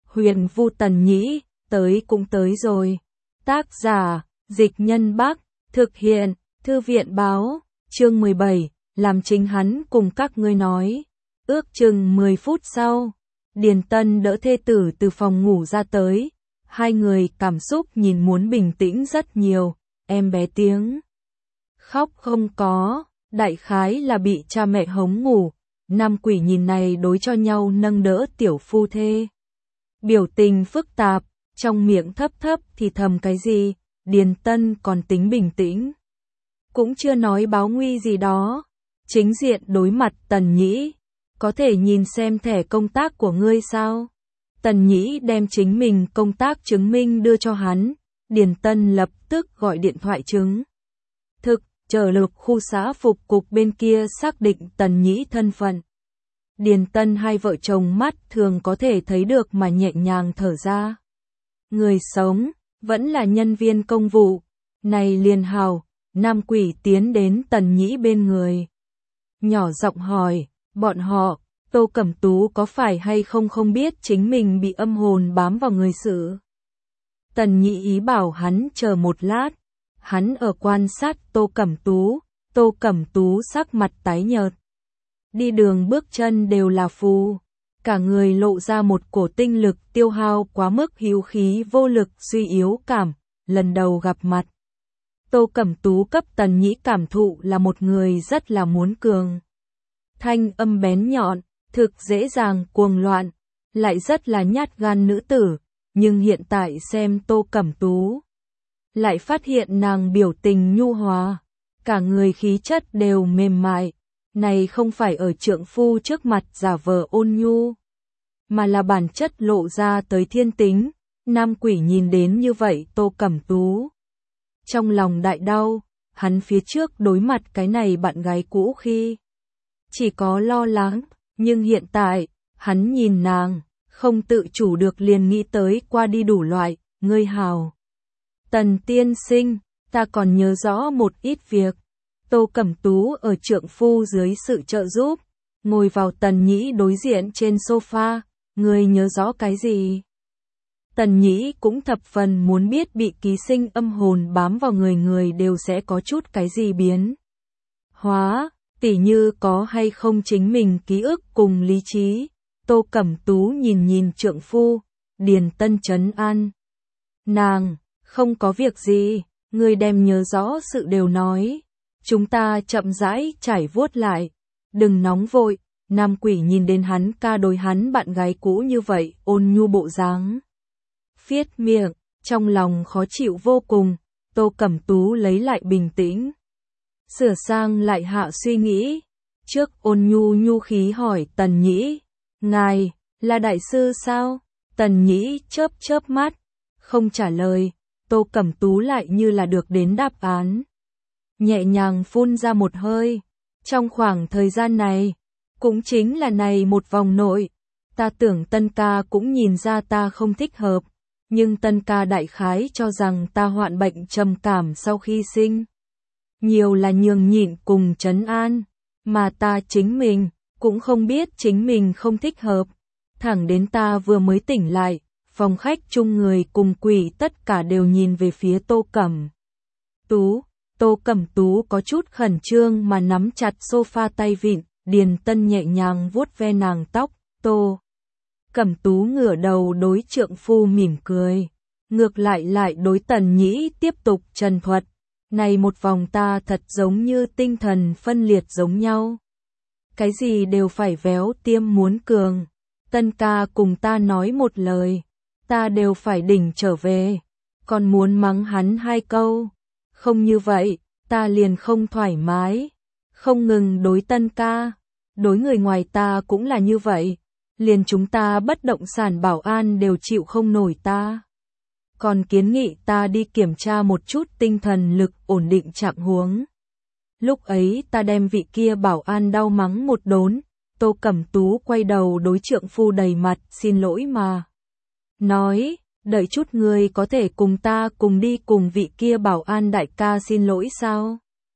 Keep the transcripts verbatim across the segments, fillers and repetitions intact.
Huyền Vu Tần Nhĩ, tới cũng tới rồi. Tác giả, Dịch Nhân Bắc, thực hiện, Thư viện báo, chương mười bảy, làm chính hắn cùng các ngươi nói. Ước chừng mười phút sau, Điền Tân đỡ thê tử từ phòng ngủ ra tới, hai người cảm xúc nhìn muốn bình tĩnh rất nhiều, em bé tiếng khóc không có, đại khái là bị cha mẹ hống ngủ. Nam Quỷ nhìn này đối cho nhau nâng đỡ tiểu phu thê. Biểu tình phức tạp, trong miệng thấp thấp thì thầm cái gì, Điền Tân còn tính bình tĩnh. Cũng chưa nói báo nguy gì đó, chính diện đối mặt Tần Nhĩ, có thể nhìn xem thẻ công tác của ngươi sao? Tần Nhĩ đem chính mình công tác chứng minh đưa cho hắn, Điền Tân lập tức gọi điện thoại chứng thực, chờ lực khu xã phục cục bên kia xác định Tần Nhĩ thân phận. Điền Tân hai vợ chồng mắt thường có thể thấy được mà nhẹ nhàng thở ra. Người sống, vẫn là nhân viên công vụ, này liền hào, Nam Quỷ tiến đến Tần Nhĩ bên người. Nhỏ giọng hỏi, bọn họ, Tô Cẩm Tú có phải hay không không biết chính mình bị âm hồn bám vào người sự. Tần Nhĩ ý bảo hắn chờ một lát, hắn ở quan sát Tô Cẩm Tú, Tô Cẩm Tú sắc mặt tái nhợt. Đi đường bước chân đều là phù, cả người lộ ra một cổ tinh lực tiêu hao quá mức hữu khí vô lực suy yếu cảm, lần đầu gặp mặt. Tô Cẩm Tú cấp Tần Nhĩ cảm thụ là một người rất là muốn cường. Thanh âm bén nhọn, thực dễ dàng cuồng loạn, lại rất là nhát gan nữ tử, nhưng hiện tại xem Tô Cẩm Tú, lại phát hiện nàng biểu tình nhu hòa, cả người khí chất đều mềm mại, này không phải ở trượng phu trước mặt giả vờ ôn nhu, mà là bản chất lộ ra tới thiên tính. Nam Quỷ nhìn đến như vậy Tô Cẩm Tú, trong lòng đại đau, hắn phía trước đối mặt cái này bạn gái cũ khi chỉ có lo lắng, nhưng hiện tại, hắn nhìn nàng, không tự chủ được liền nghĩ tới qua đi đủ loại, ngươi hào. Tần tiên sinh, ta còn nhớ rõ một ít việc. Tô Cẩm Tú ở trượng phu dưới sự trợ giúp, ngồi vào Tần Nhĩ đối diện trên sofa, ngươi nhớ rõ cái gì? Tần Nhĩ cũng thập phần muốn biết bị ký sinh âm hồn bám vào người người đều sẽ có chút cái gì biến hóa, tỉ như có hay không chính mình ký ức cùng lý trí. Tô Cẩm Tú nhìn nhìn trượng phu, Điền Tân trấn an. Nàng, không có việc gì, ngươi đem nhớ rõ sự đều nói. Chúng ta chậm rãi trải vuốt lại, đừng nóng vội. Nam Quỷ nhìn đến hắn ca đối hắn bạn gái cũ như vậy, ôn nhu bộ dáng. Phiết miệng, trong lòng khó chịu vô cùng, Tô Cẩm Tú lấy lại bình tĩnh. Sửa sang lại hạ suy nghĩ, trước ôn nhu nhu khí hỏi Tần Nhĩ, ngài, là đại sư sao? Tần Nhĩ chớp chớp mắt, không trả lời, Tô Cẩm Tú lại như là được đến đáp án. Nhẹ nhàng phun ra một hơi, trong khoảng thời gian này, cũng chính là này một vòng nội, ta tưởng Tân ca cũng nhìn ra ta không thích hợp, nhưng Tân ca đại khái cho rằng ta hoạn bệnh trầm cảm sau khi sinh. Nhiều là nhường nhịn cùng trấn an, mà ta chính mình, cũng không biết chính mình không thích hợp. Thẳng đến ta vừa mới tỉnh lại, phòng khách chung người cùng quỷ tất cả đều nhìn về phía Tô Cẩm Tú. Tô Cẩm Tú có chút khẩn trương mà nắm chặt sofa tay vịn, Điền Tân nhẹ nhàng vuốt ve nàng tóc, Tô Cẩm Tú ngửa đầu đối trượng phu mỉm cười, ngược lại lại đối Tần Nhĩ tiếp tục trần thuật, này một vòng ta thật giống như tinh thần phân liệt giống nhau. Cái gì đều phải véo tiêm muốn cường, Tân ca cùng ta nói một lời, ta đều phải đỉnh trở về, còn muốn mắng hắn hai câu. Không như vậy, ta liền không thoải mái, không ngừng đối Tân ca, đối người ngoài ta cũng là như vậy, liền chúng ta bất động sản bảo an đều chịu không nổi ta. Còn kiến nghị ta đi kiểm tra một chút tinh thần lực ổn định trạng huống. Lúc ấy ta đem vị kia bảo an đau mắng một đốn, Tô Cẩm Tú quay đầu đối trượng phu đầy mặt xin lỗi mà nói, đợi chút ngươi có thể cùng ta cùng đi cùng vị kia bảo an đại ca xin lỗi sao?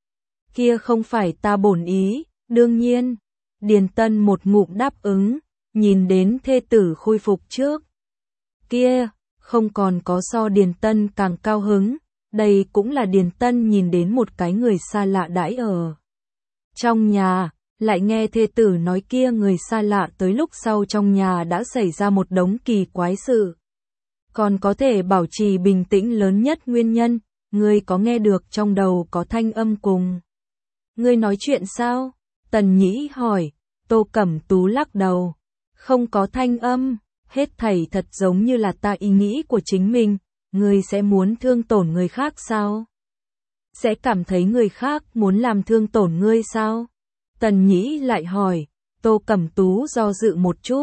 Kia không phải ta bổn ý, đương nhiên. Điền Tân một ngụm đáp ứng, nhìn đến thê tử khôi phục trước kia, không còn có so Điền Tân càng cao hứng, đây cũng là Điền Tân nhìn đến một cái người xa lạ đãi ở trong nhà, lại nghe thê tử nói kia người xa lạ tới lúc sau trong nhà đã xảy ra một đống kỳ quái sự. Còn có thể bảo trì bình tĩnh lớn nhất nguyên nhân, ngươi có nghe được trong đầu có thanh âm cùng ngươi nói chuyện sao? Tần Nhĩ hỏi, Tô Cẩm Tú lắc đầu, không có thanh âm, hết thảy thật giống như là ta ý nghĩ của chính mình, ngươi sẽ muốn thương tổn người khác sao? Sẽ cảm thấy người khác muốn làm thương tổn ngươi sao? Tần Nhĩ lại hỏi, Tô Cẩm Tú do dự một chút.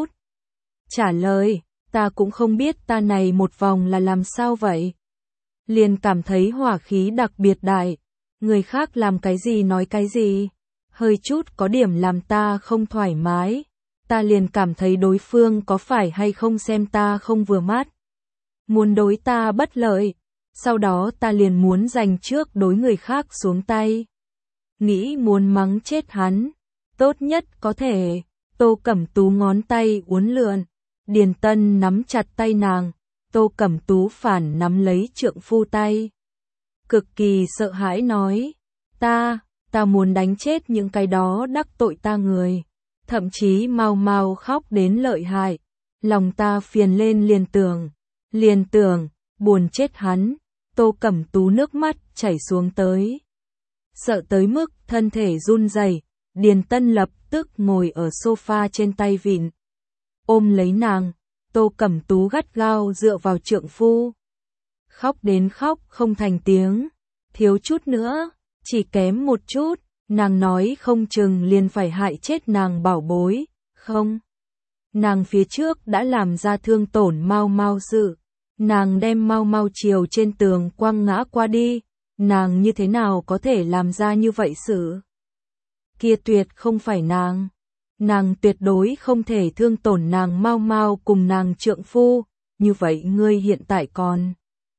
Trả lời, ta cũng không biết ta này một vòng là làm sao vậy. Liền cảm thấy hỏa khí đặc biệt đại, người khác làm cái gì nói cái gì, hơi chút có điểm làm ta không thoải mái, ta liền cảm thấy đối phương có phải hay không xem ta không vừa mắt, muốn đối ta bất lợi, sau đó ta liền muốn giành trước đối người khác xuống tay. Nghĩ muốn mắng chết hắn, tốt nhất có thể. Tô Cẩm Tú ngón tay uốn lượn, Điền Tân nắm chặt tay nàng, Tô Cẩm Tú phản nắm lấy trượng phu tay. Cực kỳ sợ hãi nói, ta, ta muốn đánh chết những cái đó đắc tội ta người. Thậm chí mau mau khóc đến lợi hại, lòng ta phiền lên liền tưởng, liền tưởng, buồn chết hắn. Tô Cẩm Tú nước mắt chảy xuống tới. Sợ tới mức thân thể run rẩy, Điền Tân lập tức ngồi ở sofa trên tay vịn. Ôm lấy nàng, Tô Cẩm Tú gắt gao dựa vào trượng phu. Khóc đến khóc không thành tiếng, thiếu chút nữa, chỉ kém một chút, nàng nói không chừng liền phải hại chết nàng bảo bối, không. Nàng phía trước đã làm ra thương tổn Mau Mau sự. Nàng đem Mau Mau chiều trên tường quăng ngã qua đi, nàng như thế nào có thể làm ra như vậy sự? Kia tuyệt không phải nàng. Nàng tuyệt đối không thể thương tổn nàng Mau Mau cùng nàng trượng phu, như vậy ngươi hiện tại còn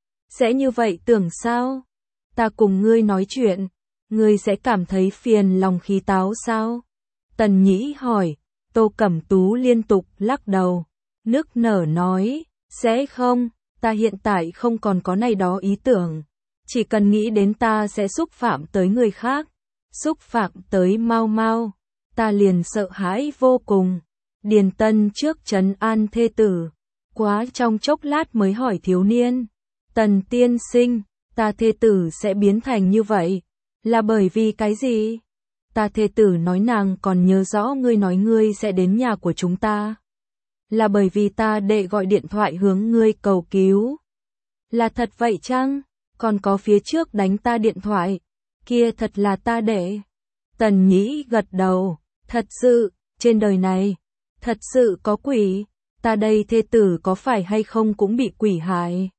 sẽ như vậy tưởng sao? Ta cùng ngươi nói chuyện, ngươi sẽ cảm thấy phiền lòng khí táo sao? Tần Nhĩ hỏi, Tô Cẩm Tú liên tục lắc đầu, nức nở nói, sẽ không. Ta hiện tại không còn có này đó ý tưởng, chỉ cần nghĩ đến ta sẽ xúc phạm tới người khác, xúc phạm tới Mau Mau, ta liền sợ hãi vô cùng. Điền Tân trước trấn an thê tử, quá trong chốc lát mới hỏi thiếu niên, Tần tiên sinh, ta thê tử sẽ biến thành như vậy, là bởi vì cái gì? Ta thê tử nói nàng còn nhớ rõ ngươi nói ngươi sẽ đến nhà của chúng ta. Là bởi vì ta đệ gọi điện thoại hướng ngươi cầu cứu. Là thật vậy chăng? Còn có phía trước đánh ta điện thoại, kia thật là ta đệ. Tần Nhĩ gật đầu, thật sự, trên đời này, thật sự có quỷ, ta đây thê tử có phải hay không cũng bị quỷ hại.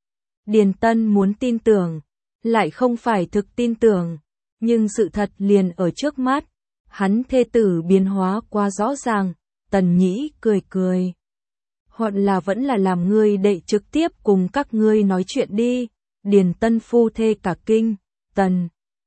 Điền Tân muốn tin tưởng, lại không phải thực tin tưởng, nhưng sự thật liền ở trước mắt, hắn thê tử biến hóa quá rõ ràng. Tần Nhĩ cười cười. Hoặc là vẫn là làm ngươi đệ trực tiếp cùng các ngươi nói chuyện đi. Điền Tân phu thê cả kinh. Tần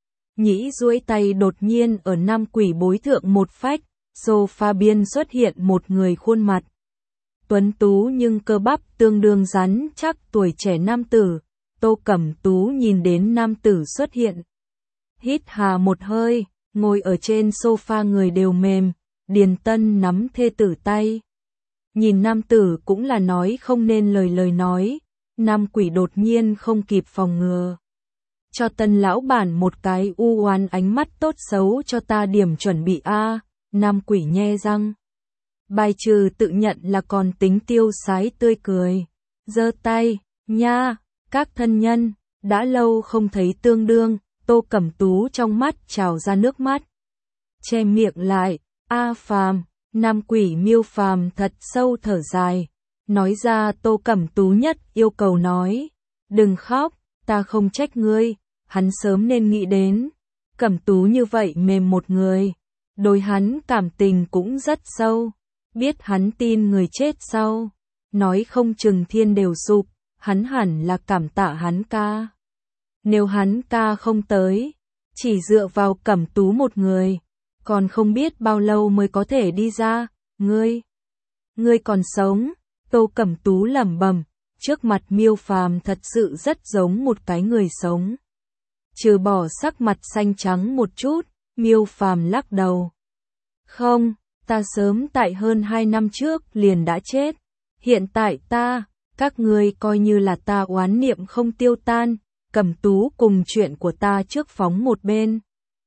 Nhĩ duỗi tay đột nhiên ở nam quỷ bối thượng một phách, sofa biên xuất hiện một người khuôn mặt tuấn tú nhưng cơ bắp tương đương rắn chắc tuổi trẻ nam tử. Tô Cẩm Tú nhìn đến nam tử xuất hiện, hít hà một hơi, ngồi ở trên sofa người đều mềm. Điền Tân nắm thê tử tay, nhìn nam tử cũng là nói không nên lời lời nói. Nam quỷ đột nhiên không kịp phòng ngừa, cho Tân lão bản một cái u oán ánh mắt tốt xấu cho ta điểm chuẩn bị a. À, nam quỷ nhe răng, bài trừ tự nhận là còn tính tiêu sái tươi cười, giơ tay, nha, các thân nhân, đã lâu không thấy tương đương. Tô Cẩm Tú trong mắt trào ra nước mắt, che miệng lại. A Phàm, nam quỷ Miêu Phàm thật sâu thở dài, nói ra Tô Cẩm Tú nhất yêu cầu nói, đừng khóc, ta không trách ngươi, hắn sớm nên nghĩ đến, Cẩm Tú như vậy mềm một người, đối hắn cảm tình cũng rất sâu, biết hắn tin người chết sau, nói không chừng thiên đều sụp, hắn hẳn là cảm tạ hắn ca. Nếu hắn ca không tới, chỉ dựa vào Cẩm Tú một người, còn không biết bao lâu mới có thể đi ra. Ngươi, ngươi còn sống. Tô Cẩm Tú lẩm bẩm, trước mặt Miêu Phàm thật sự rất giống một cái người sống. Trừ bỏ sắc mặt xanh trắng một chút, Miêu Phàm lắc đầu. Không, ta sớm tại hơn hai năm trước liền đã chết. Hiện tại ta, các ngươi coi như là ta oán niệm không tiêu tan, Cẩm Tú cùng chuyện của ta trước phóng một bên.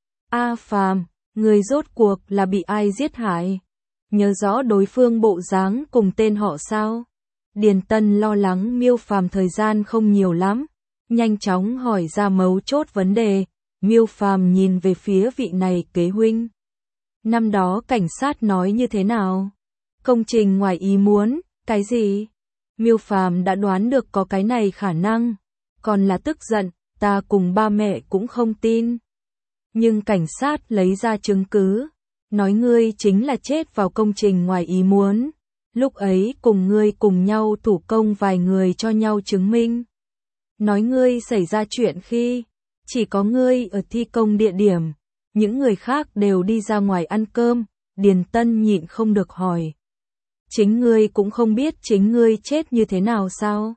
A Phàm, người rốt cuộc là bị ai giết hại? Nhớ rõ đối phương bộ dáng cùng tên họ sao? Điền Tân lo lắng Miêu Phàm thời gian không nhiều lắm, nhanh chóng hỏi ra mấu chốt vấn đề. Miêu Phàm nhìn về phía vị này kế huynh. Năm đó cảnh sát nói như thế nào? Công trình ngoài ý muốn, cái gì? Miêu Phàm đã đoán được có cái này khả năng, còn là tức giận, ta cùng ba mẹ cũng không tin. Nhưng cảnh sát lấy ra chứng cứ, nói ngươi chính là chết vào công trình ngoài ý muốn. Lúc ấy cùng ngươi cùng nhau thủ công vài người cho nhau chứng minh. Nói ngươi xảy ra chuyện khi chỉ có ngươi ở thi công địa điểm, những người khác đều đi ra ngoài ăn cơm. Điền Tân nhịn không được hỏi. Chính ngươi cũng không biết chính ngươi chết như thế nào sao?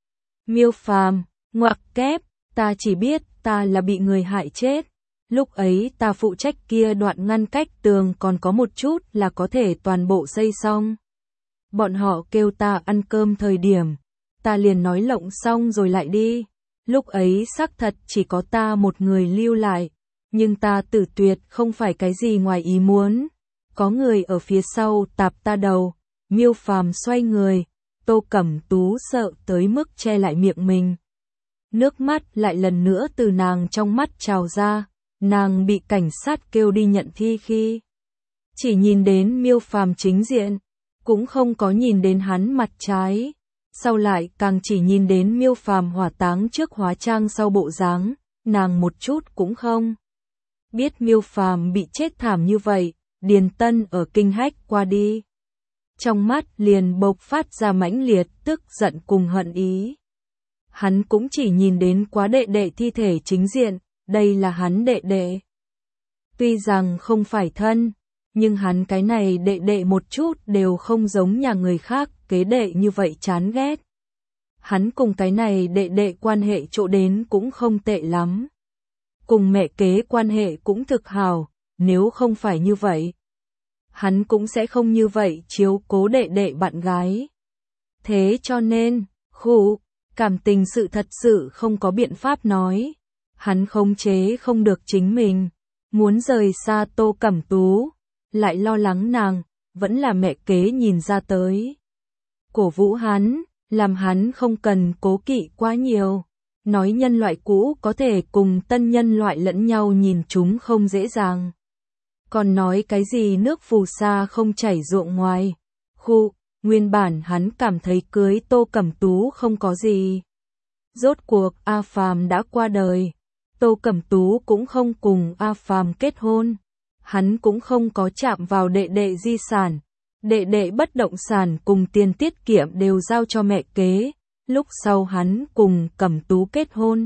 Miêu Phàm, ngoặc kép, ta chỉ biết ta là bị người hại chết. Lúc ấy ta phụ trách kia đoạn ngăn cách tường còn có một chút là có thể toàn bộ xây xong. Bọn họ kêu ta ăn cơm thời điểm, ta liền nói lộng xong rồi lại đi. Lúc ấy xác thật chỉ có ta một người lưu lại, nhưng ta tử tuyệt không phải cái gì ngoài ý muốn. Có người ở phía sau tạp ta đầu. Miêu Phàm xoay người, Tô Cẩm Tú sợ tới mức che lại miệng mình. Nước mắt lại lần nữa từ nàng trong mắt trào ra, nàng bị cảnh sát kêu đi nhận thi khi chỉ nhìn đến Miêu Phàm chính diện, cũng không có nhìn đến hắn mặt trái. Sau lại càng chỉ nhìn đến Miêu Phàm hỏa táng trước hóa trang sau bộ dáng, nàng một chút cũng không biết Miêu Phàm bị chết thảm như vậy. Điền Tân ở kinh hách qua đi, trong mắt liền bộc phát ra mãnh liệt tức giận cùng hận ý. Hắn cũng chỉ nhìn đến quá đệ đệ thi thể chính diện, đây là hắn đệ đệ. Tuy rằng không phải thân, nhưng hắn cái này đệ đệ một chút đều không giống nhà người khác kế đệ như vậy chán ghét. Hắn cùng cái này đệ đệ quan hệ chỗ đến cũng không tệ lắm. Cùng mẹ kế quan hệ cũng thực hào, nếu không phải như vậy, hắn cũng sẽ không như vậy chiếu cố đệ đệ bạn gái. Thế cho nên, khu, cảm tình sự thật sự không có biện pháp nói. Hắn khống chế không được chính mình, muốn rời xa Tô Cẩm Tú, lại lo lắng nàng, vẫn là mẹ kế nhìn ra tới. Cổ vũ hắn, làm hắn không cần cố kỵ quá nhiều. Nói nhân loại cũ có thể cùng tân nhân loại lẫn nhau nhìn chúng không dễ dàng. Còn nói cái gì nước phù sa không chảy ruộng ngoài. Khu, nguyên bản hắn cảm thấy cưới Tô Cẩm Tú không có gì. Rốt cuộc A Phàm đã qua đời, Tô Cẩm Tú cũng không cùng A Phàm kết hôn. Hắn cũng không có chạm vào đệ đệ di sản. Đệ đệ bất động sản cùng tiền tiết kiệm đều giao cho mẹ kế. Lúc sau hắn cùng Cẩm Tú kết hôn,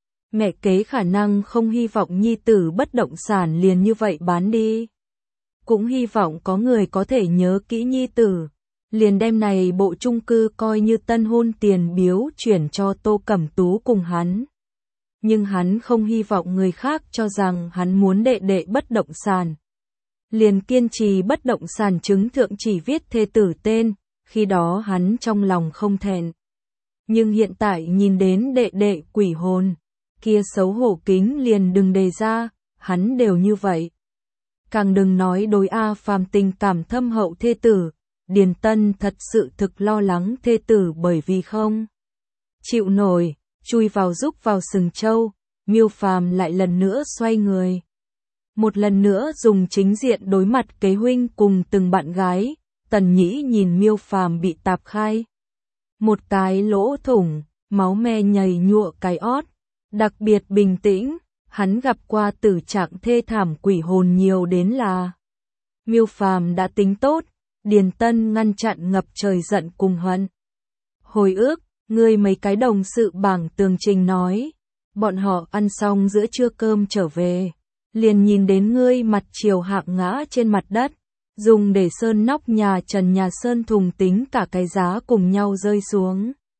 mẹ kế khả năng không hy vọng nhi tử bất động sản liền như vậy bán đi. Cũng hy vọng có người có thể nhớ kỹ nhi tử, liền đem này bộ chung cư coi như tân hôn tiền biếu chuyển cho Tô Cẩm Tú cùng hắn. Nhưng hắn không hy vọng người khác cho rằng hắn muốn đệ đệ bất động sản. Liền kiên trì bất động sản chứng thượng chỉ viết thê tử tên, khi đó hắn trong lòng không thẹn. Nhưng hiện tại nhìn đến đệ đệ quỷ hồn, kia xấu hổ kính liền đừng đề ra, hắn đều như vậy. Càng đừng nói đối A Phàm tình cảm thâm hậu thê tử, Điền Tân thật sự thực lo lắng thê tử bởi vì không chịu nổi, chui vào rúc vào sừng trâu. Miêu Phàm lại lần nữa xoay người. Một lần nữa dùng chính diện đối mặt kế huynh cùng từng bạn gái. Tần Nhĩ nhìn Miêu Phàm bị tạp khai một cái lỗ thủng, máu me nhầy nhụa cái ót. Đặc biệt bình tĩnh, hắn gặp qua tử trạng thê thảm quỷ hồn nhiều đến là. Miêu Phàm đã tính tốt, Điền Tân ngăn chặn ngập trời giận cùng hận. Hồi ức, ngươi mấy cái đồng sự bảng tường trình nói, bọn họ ăn xong giữa trưa cơm trở về, liền nhìn đến ngươi mặt chiều hạng ngã trên mặt đất, dùng để sơn nóc nhà trần nhà sơn thùng tính cả cái giá cùng nhau rơi xuống.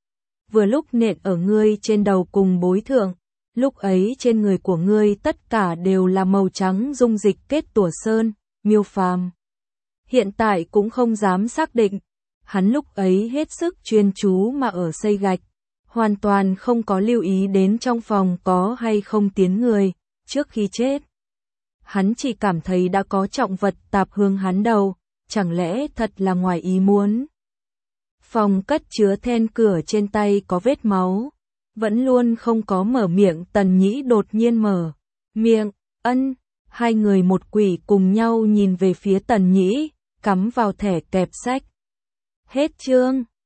vừa lúc nện ở ngươi trên đầu cùng bối thượng, lúc ấy trên người của ngươi tất cả đều là màu trắng dung dịch kết tủa sơn, Miêu Phàm hiện tại cũng không dám xác định, hắn lúc ấy hết sức chuyên chú mà ở xây gạch, hoàn toàn không có lưu ý đến trong phòng có hay không tiến người, trước khi chết. Hắn chỉ cảm thấy đã có trọng vật tạp hướng hắn đầu, chẳng lẽ thật là ngoài ý muốn. Phòng cất chứa then cửa trên tay có vết máu, vẫn luôn không có mở miệng, Tần Nhĩ đột nhiên mở miệng, ân, hai người một quỷ cùng nhau nhìn về phía Tần Nhĩ, cắm vào thẻ kẹp sách. Hết chương.